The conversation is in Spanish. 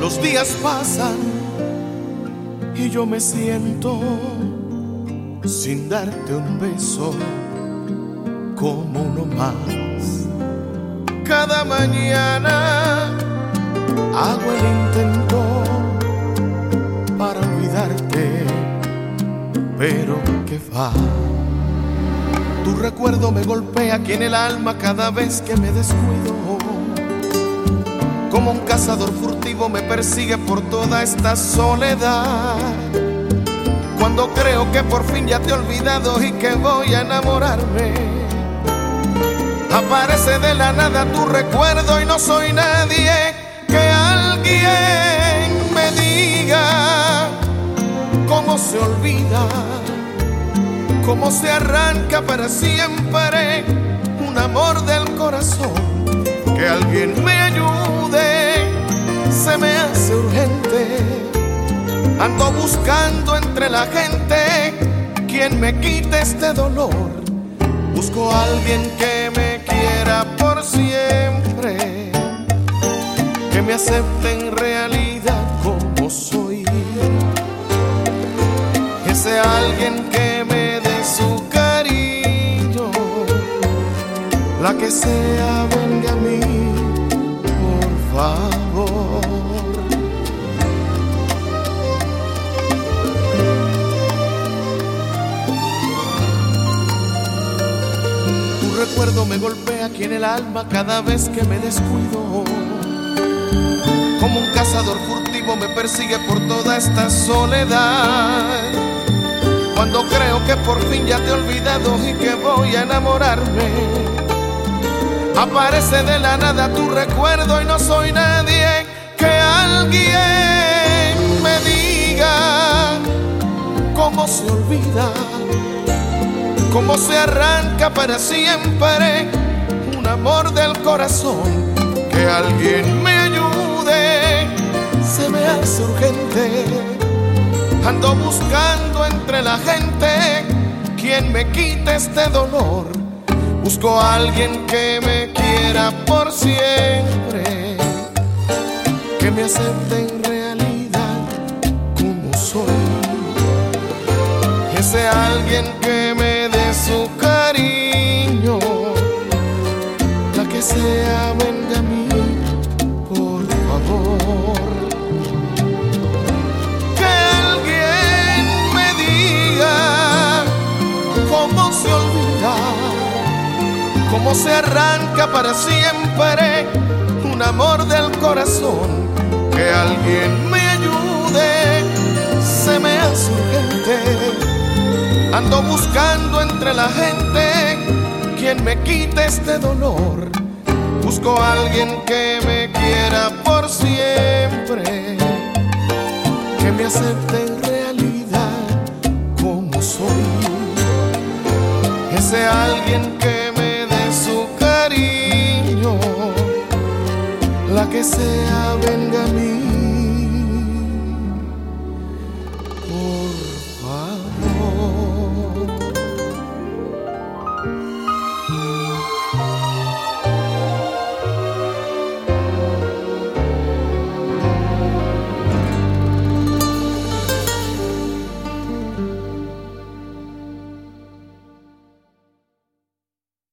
Los días pasan y yo me siento sin darte un beso como uno más. Cada mañana hago el intento para olvidarte, pero ¿qué va? Tu recuerdo me golpea aquí en el alma cada vez que me descuido. Como un cazador furtivo me persigue por toda esta soledad. Cuando creo que por fin ya te he olvidado y que voy a enamorarme, aparece de la nada tu recuerdo y no soy nadie. Que alguien me diga cómo se olvida, cómo se arranca para siempre un amor del corazón. Que alguien me ayude, se me hace urgente. Ando buscando entre la gente quien me quite este dolor. Busco a alguien que me quiera por siempre, que me acepte en realidad como soy. Ese alguien que me dé su cariño, la que sea venga a mí, por favor. Tu recuerdo me golpea aquí en el alma cada vez que me descuido. Como un cazador furtivo me persigue por toda esta soledad. Cuando creo que por fin ya te he olvidado y que voy a enamorarme, aparece de la nada tu recuerdo y no soy nadie. Que alguien me diga cómo se olvida, cómo se arranca para siempre un amor del corazón. Que alguien me ayude, se me hace urgente. Ando buscando entre la gente quien me quite este dolor. Busco a alguien que me quiera por siempre, que me acepte en realidad como soy. Ese alguien que me dé su cariño, la que sea venga a mí, por favor. Que alguien me diga cómo se olvida, cómo se arranca para siempre un amor del corazón. Que alguien me ayude, se me hace urgente. Ando buscando entre la gente quien me quite este dolor. Busco a alguien que me quiera por siempre, que me acepte en realidad como soy. Ese alguien que me dé su cariño, la que sea venga a mí.